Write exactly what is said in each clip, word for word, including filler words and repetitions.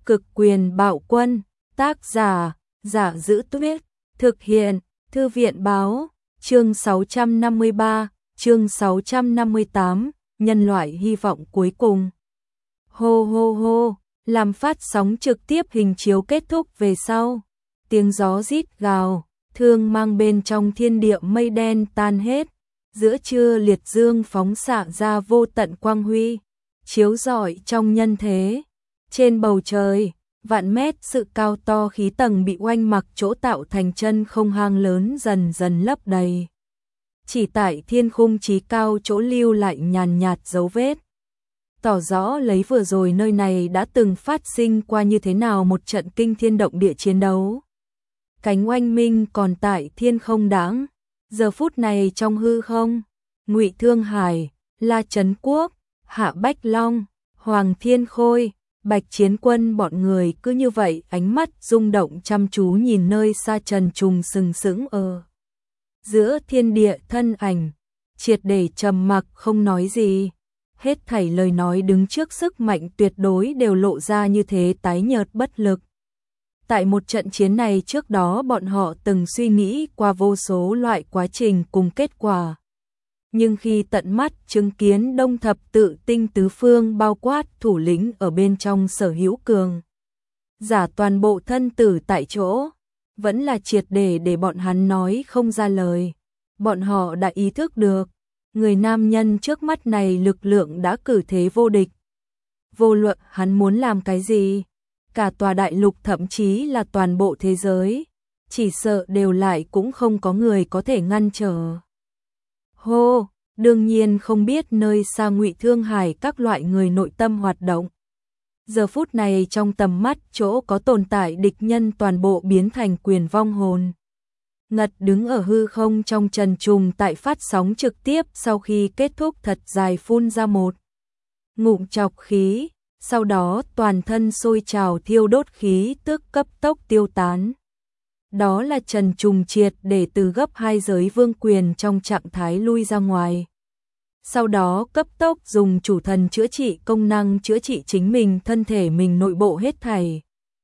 Cực quyền bạo quân, tác giả, Giả Giữ Tuyết, thực hiện, Thư viện báo, chương sáu trăm năm mươi ba, chương sáu trăm năm mươi tám, nhân loại hy vọng cuối cùng. Hô hô hô, làm phát sóng trực tiếp hình chiếu kết thúc về sau. Tiếng gió rít gào, thương mang bên trong thiên địa mây đen tan hết. Giữa trưa liệt dương phóng xạ ra vô tận quang huy, chiếu rọi trong nhân thế. Trên bầu trời, vạn mét sự cao to khí tầng bị oanh mặc chỗ tạo thành chân không hang lớn dần dần lấp đầy. Chỉ tại thiên khung chí cao chỗ lưu lại nhàn nhạt dấu vết, tỏ rõ lấy vừa rồi nơi này đã từng phát sinh qua như thế nào một trận kinh thiên động địa chiến đấu. Cánh oanh minh còn tại thiên không đãng, giờ phút này trong hư không, Ngụy Thương Hải, La Trấn Quốc, Hạ Bách Long, Hoàng Thiên Khôi, Bạch Chiến Quân bọn người cứ như vậy ánh mắt rung động chăm chú nhìn nơi xa trần trùng sừng sững ở giữa thiên địa thân ảnh, triệt để trầm mặc không nói gì. Hết thảy lời nói đứng trước sức mạnh tuyệt đối đều lộ ra như thế tái nhợt bất lực. Tại một trận chiến này trước đó bọn họ từng suy nghĩ qua vô số loại quá trình cùng kết quả. Nhưng khi tận mắt chứng kiến đông thập tự tinh tứ phương bao quát thủ lĩnh ở bên trong sở hữu cường giả toàn bộ thân tử tại chỗ, vẫn là triệt để để bọn hắn nói không ra lời. Bọn họ đã ý thức được, người nam nhân trước mắt này lực lượng đã cử thế vô địch. Vô luận hắn muốn làm cái gì, cả tòa đại lục thậm chí là toàn bộ thế giới, chỉ sợ đều lại cũng không có người có thể ngăn trở. Hô, đương nhiên không biết nơi xa Ngụy Thương Hải các loại người nội tâm hoạt động. Giờ phút này trong tầm mắt chỗ có tồn tại địch nhân toàn bộ biến thành quyền vong hồn. Ngật đứng ở hư không trong trần trùng tại phát sóng trực tiếp sau khi kết thúc thật dài phun ra một ngụm trọc khí, sau đó toàn thân sôi trào thiêu đốt khí tức cấp tốc tiêu tán. Đó là trần trùng triệt để từ gấp hai giới vương quyền trong trạng thái lui ra ngoài. Sau đó cấp tốc dùng chủ thần chữa trị công năng chữa trị chính mình thân thể mình nội bộ hết thảy.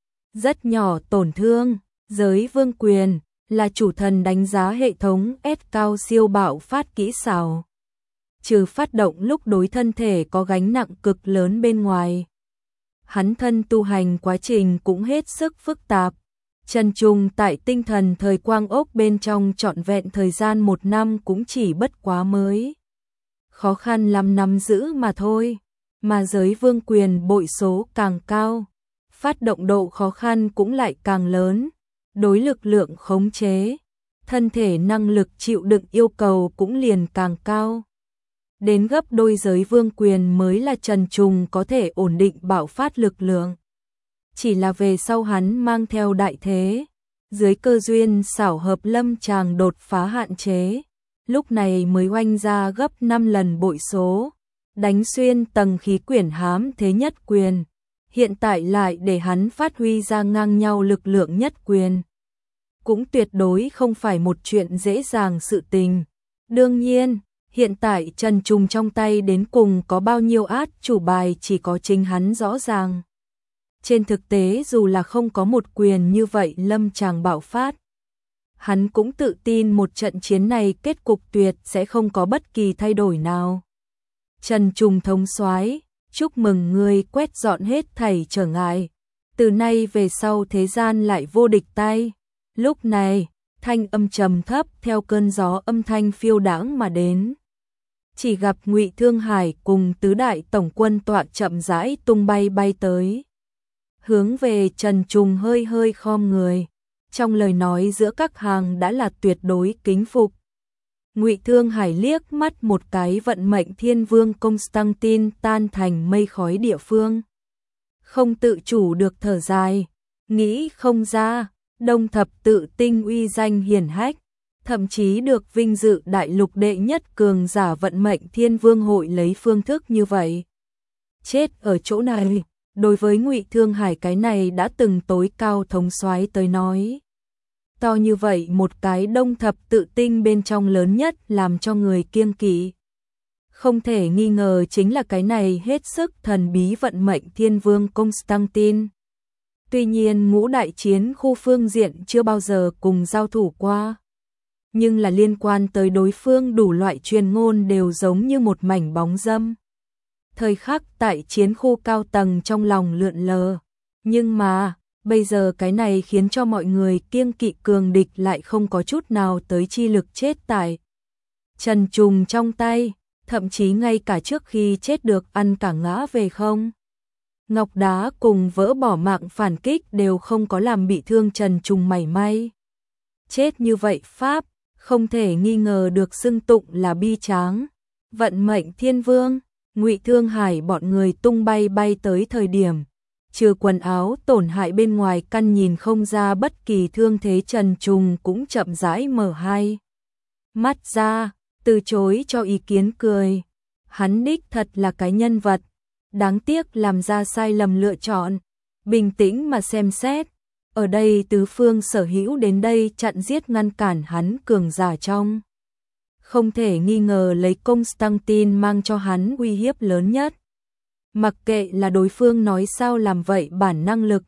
Rất nhỏ tổn thương, giới vương quyền là chủ thần đánh giá hệ thống S cao siêu bạo phát kỹ xảo. Trừ phát động lúc đối thân thể có gánh nặng cực lớn bên ngoài. Hắn thân tu hành quá trình cũng hết sức phức tạp. Trần trùng tại tinh thần thời quang ốc bên trong trọn vẹn thời gian một năm cũng chỉ bất quá mới. Khó khăn lắm nắm giữ mà thôi, mà giới vương quyền bội số càng cao, phát động độ khó khăn cũng lại càng lớn, đối lực lượng khống chế, thân thể năng lực chịu đựng yêu cầu cũng liền càng cao. Đến gấp đôi giới vương quyền mới là Trần Trùng có thể ổn định bạo phát lực lượng. Chỉ là về sau hắn mang theo đại thế, dưới cơ duyên xảo hợp lâm tràng đột phá hạn chế. Lúc này mới oanh ra gấp năm lần bội số, đánh xuyên tầng khí quyển hám thế nhất quyền, hiện tại lại để hắn phát huy ra ngang nhau lực lượng nhất quyền. Cũng tuyệt đối không phải một chuyện dễ dàng sự tình. Đương nhiên, hiện tại Trần Trùng trong tay đến cùng có bao nhiêu át chủ bài chỉ có chính hắn rõ ràng. Trên thực tế dù là không có một quyền như vậy lâm tràng bạo phát, hắn cũng tự tin một trận chiến này kết cục tuyệt sẽ không có bất kỳ thay đổi nào. Trần Trùng thống soái, chúc mừng ngươi quét dọn hết thảy trở ngại. Từ nay về sau thế gian lại vô địch tay. Lúc này, thanh âm trầm thấp theo cơn gió âm thanh phiêu đãng mà đến. Chỉ gặp Ngụy Thương Hải cùng tứ đại tổng quân tọa chậm rãi tung bay bay tới. Hướng về Trần Trùng hơi hơi khom người. Trong lời nói giữa các hàng đã là tuyệt đối kính phục. Ngụy Thương Hải liếc mắt một cái vận mệnh thiên vương Constantine tan thành mây khói địa phương. Không tự chủ được thở dài, nghĩ không ra, đông thập tự tinh uy danh hiển hách, thậm chí được vinh dự đại lục đệ nhất cường giả vận mệnh thiên vương hội lấy phương thức như vậy. Chết ở chỗ này. Đối với Ngụy Thương Hải cái này đã từng tối cao thống soái tới nói. To như vậy một cái đông thập tự tinh bên trong lớn nhất làm cho người kiêng kỵ. Không thể nghi ngờ chính là cái này hết sức thần bí vận mệnh thiên vương Constantine. Tuy nhiên ngũ đại chiến khu phương diện chưa bao giờ cùng giao thủ qua. Nhưng là liên quan tới đối phương đủ loại truyền ngôn đều giống như một mảnh bóng dâm. Thời khắc tại chiến khu cao tầng trong lòng lượn lờ. Nhưng mà, bây giờ cái này khiến cho mọi người kiêng kỵ cường địch lại không có chút nào tới chi lực chết tại Trần Trùng trong tay, thậm chí ngay cả trước khi chết được ăn cả ngã về không. Ngọc đá cùng vỡ bỏ mạng phản kích đều không có làm bị thương Trần Trùng mảy may. Chết như vậy Pháp, không thể nghi ngờ được xưng tụng là bi tráng. Vận mệnh thiên vương, Ngụy Thương Hải bọn người tung bay bay tới thời điểm. Trừ quần áo tổn hại bên ngoài căn nhìn không ra bất kỳ thương thế, Trần Trùng cũng chậm rãi mở hai mắt ra, từ chối cho ý kiến cười. Hắn đích thật là cái nhân vật, đáng tiếc làm ra sai lầm lựa chọn. Bình tĩnh mà xem xét, ở đây tứ phương sở hữu đến đây chặn giết ngăn cản hắn cường giả trong. Không thể nghi ngờ lấy Constantine mang cho hắn uy hiếp lớn nhất. Mặc kệ là đối phương nói sao làm vậy, bản năng lực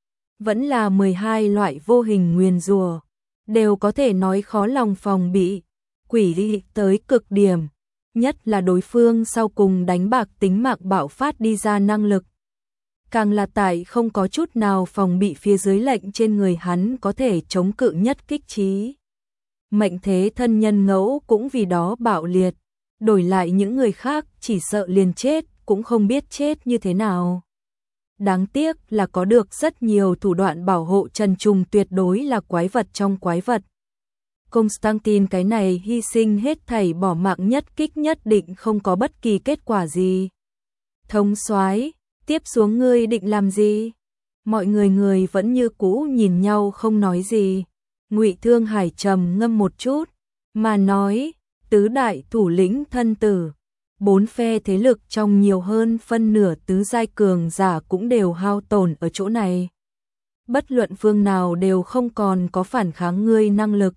vẫn là mười hai loại vô hình nguyền rủa, đều có thể nói khó lòng phòng bị, quỷ dị tới cực điểm, nhất là đối phương sau cùng đánh bạc tính mạng bạo phát đi ra năng lực. Càng là tại không có chút nào phòng bị phía dưới lệnh trên người hắn có thể chống cự nhất kích trí. Mệnh thế thân nhân ngẫu cũng vì đó bạo liệt, đổi lại những người khác chỉ sợ liền chết cũng không biết chết như thế nào. Đáng tiếc là có được rất nhiều thủ đoạn bảo hộ, Trần Trùng tuyệt đối là quái vật trong quái vật. Constantine cái này hy sinh hết thảy bỏ mạng nhất kích nhất định không có bất kỳ kết quả gì. Thống soái, tiếp xuống ngươi định làm gì? Mọi người người vẫn như cũ nhìn nhau không nói gì. Ngụy Thương Hải trầm ngâm một chút, mà nói, tứ đại thủ lĩnh thân tử, bốn phe thế lực trong nhiều hơn phân nửa tứ giai cường giả cũng đều hao tổn ở chỗ này. Bất luận phương nào đều không còn có phản kháng ngươi năng lực.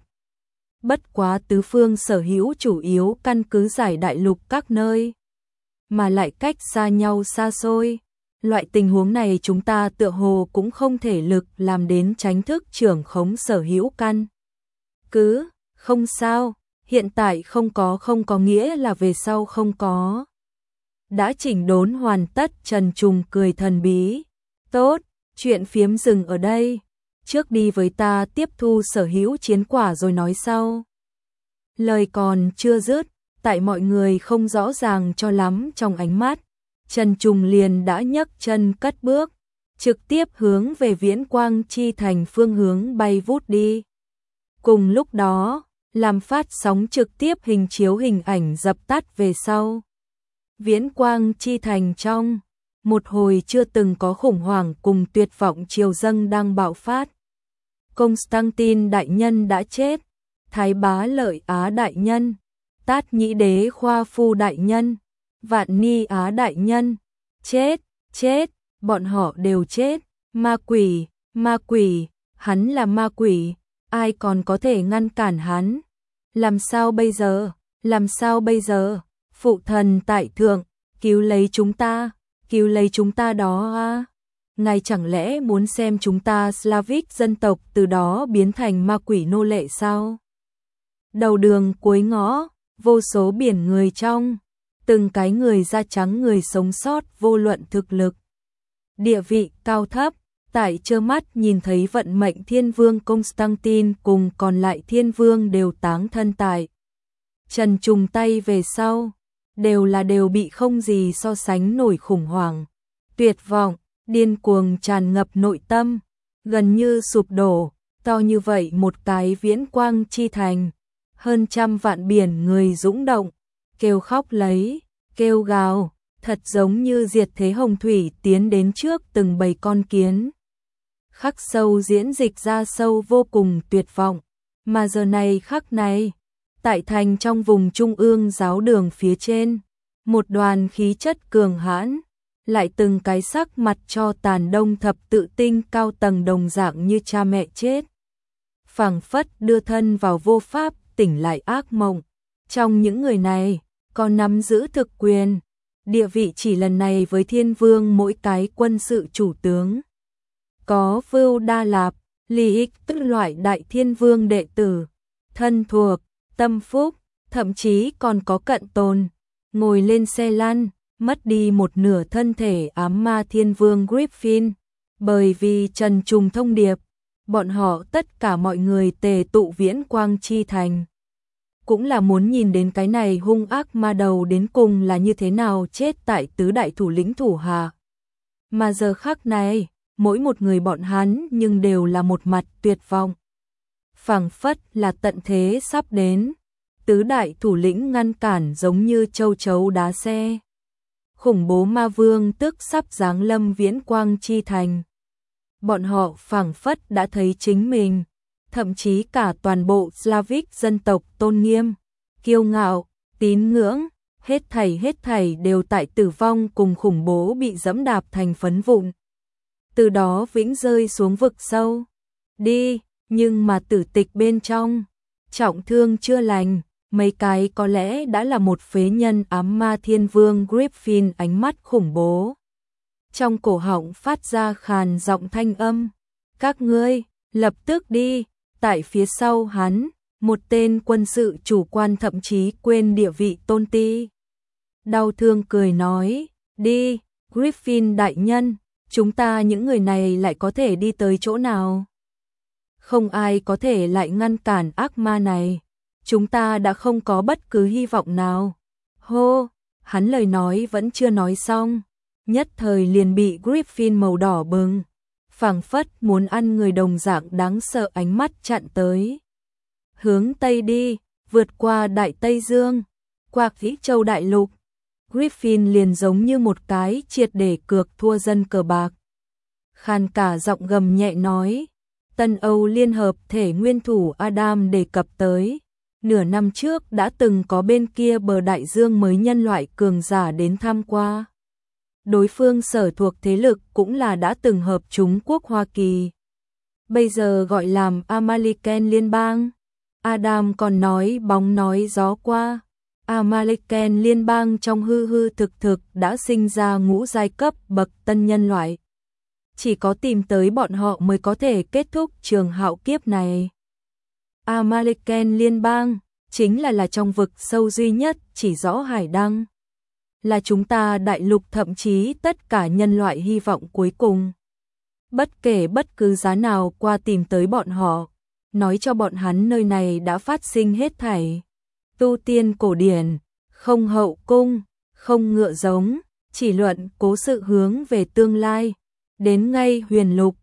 Bất quá tứ phương sở hữu chủ yếu căn cứ giải đại lục các nơi, mà lại cách xa nhau xa xôi. Loại tình huống này chúng ta tựa hồ cũng không thể lực làm đến tránh thức trưởng khống sở hữu căn cứ. Không sao, hiện tại không có không có nghĩa là về sau không có. Đã chỉnh đốn hoàn tất, Trần Trùng cười thần bí. Tốt, chuyện phiếm dừng ở đây. Trước đi với ta tiếp thu sở hữu chiến quả rồi nói sau. Lời còn chưa dứt, tại mọi người không rõ ràng cho lắm trong ánh mắt, Trần Trùng liền đã nhấc chân cất bước, trực tiếp hướng về Viễn Quang Chi Thành phương hướng bay vút đi. Cùng lúc đó, làm phát sóng trực tiếp hình chiếu hình ảnh dập tắt về sau. Viễn Quang Chi Thành trong, một hồi chưa từng có khủng hoảng cùng tuyệt vọng triều dâng đang bạo phát. Constantine đại nhân đã chết, Thái Bá Lợi Á đại nhân, Tát Nhĩ Đế Khoa Phu đại nhân, Vạn Ni Á đại nhân, chết, chết, bọn họ đều chết. Ma quỷ, ma quỷ, hắn là ma quỷ, ai còn có thể ngăn cản hắn? Làm sao bây giờ? Làm sao bây giờ? Phụ thần tại thượng, cứu lấy chúng ta, cứu lấy chúng ta đó a. Ngài chẳng lẽ muốn xem chúng ta Slavic dân tộc từ đó biến thành ma quỷ nô lệ sao? Đầu đường cuối ngõ, vô số biển người trong, từng cái người da trắng người sống sót vô luận thực lực, địa vị cao thấp, tại trơ mắt nhìn thấy vận mệnh thiên vương Constantine cùng còn lại thiên vương đều táng thân tại Trần Trùng tay về sau, đều là đều bị không gì so sánh nổi khủng hoảng, tuyệt vọng, điên cuồng tràn ngập nội tâm, gần như sụp đổ. To như vậy một cái Viễn Quang Chi Thành, hơn trăm vạn biển người dũng động, kêu khóc lấy, kêu gào, thật giống như diệt thế hồng thủy tiến đến trước từng bầy con kiến. Khắc sâu diễn dịch ra sâu vô cùng tuyệt vọng, mà giờ này khắc này, tại thành trong vùng trung ương giáo đường phía trên, một đoàn khí chất cường hãn, lại từng cái sắc mặt cho tàn đông thập tự tinh cao tầng đồng dạng như cha mẹ chết. Phảng phất đưa thân vào vô pháp, tỉnh lại ác mộng. Trong những người này, còn nắm giữ thực quyền, địa vị chỉ lần này với thiên vương mỗi cái quân sự chủ tướng. có Vưu Đa Lạp, Ly Ích tức loại đại thiên vương đệ tử, thân thuộc, tâm phúc, thậm chí còn có Cận Tồn, ngồi lên xe lăn, mất đi một nửa thân thể ám ma thiên vương Griffin, bởi vì trần trùng thông điệp, bọn họ tất cả mọi người tề tụ Viễn Quang Chi Thành. Cũng là muốn nhìn đến cái này hung ác ma đầu đến cùng là như thế nào chết tại tứ đại thủ lĩnh thủ hạ. Mà giờ khắc này, mỗi một người bọn hắn nhưng đều là một mặt tuyệt vọng. Phảng phất là tận thế sắp đến, tứ đại thủ lĩnh ngăn cản giống như châu chấu đá xe. Khủng bố ma vương tức sắp giáng lâm Viễn Quang Chi Thành. Bọn họ phảng phất đã thấy chính mình, thậm chí cả toàn bộ Slavic dân tộc tôn nghiêm, kiêu ngạo, tín ngưỡng, hết thảy hết thảy đều tại tử vong cùng khủng bố bị dẫm đạp thành phấn vụn. Từ đó vĩnh rơi xuống vực sâu. Đi, nhưng mà tử tịch bên trong, trọng thương chưa lành, mấy cái có lẽ đã là một phế nhân ám ma thiên vương Griffin ánh mắt khủng bố. Trong cổ họng phát ra khàn giọng thanh âm. Các ngươi, lập tức đi, tại phía sau hắn, một tên quân sự chủ quan thậm chí quên địa vị tôn ti. Đau thương cười nói, đi, Griffin đại nhân, chúng ta những người này lại có thể đi tới chỗ nào? Không ai có thể lại ngăn cản ác ma này. Chúng ta đã không có bất cứ hy vọng nào. Hô, hắn lời nói vẫn chưa nói xong. Nhất thời liền bị Griffin màu đỏ bừng, phảng phất muốn ăn người đồng dạng đáng sợ ánh mắt chặn tới. Hướng Tây đi, vượt qua Đại Tây Dương, qua Vĩ Châu Đại Lục. Griffin liền giống như một cái triệt để cược thua dân cờ bạc. Khàn cả giọng gầm nhẹ nói, Tân Âu Liên Hợp thể nguyên thủ Adam đề cập tới. Nửa năm trước đã từng có bên kia bờ đại dương mới nhân loại cường giả đến tham qua. Đối phương sở thuộc thế lực cũng là đã từng hợp Trung Quốc Hoa Kỳ. Bây giờ gọi làm Amalekan Liên bang. Adam còn nói bóng nói gió qua. Amalekan Liên bang trong hư hư thực thực đã sinh ra ngũ giai cấp bậc tân nhân loại. Chỉ có tìm tới bọn họ mới có thể kết thúc trường hạo kiếp này. Amalekan Liên bang chính là là trong vực sâu duy nhất chỉ rõ hải đăng. Là chúng ta đại lục thậm chí tất cả nhân loại hy vọng cuối cùng. Bất kể bất cứ giá nào qua tìm tới bọn họ, nói cho bọn hắn nơi này đã phát sinh hết thảy. Tu tiên cổ điển, không hậu cung, không ngựa giống, chỉ luận cố sự hướng về tương lai. Đến ngay huyền lục,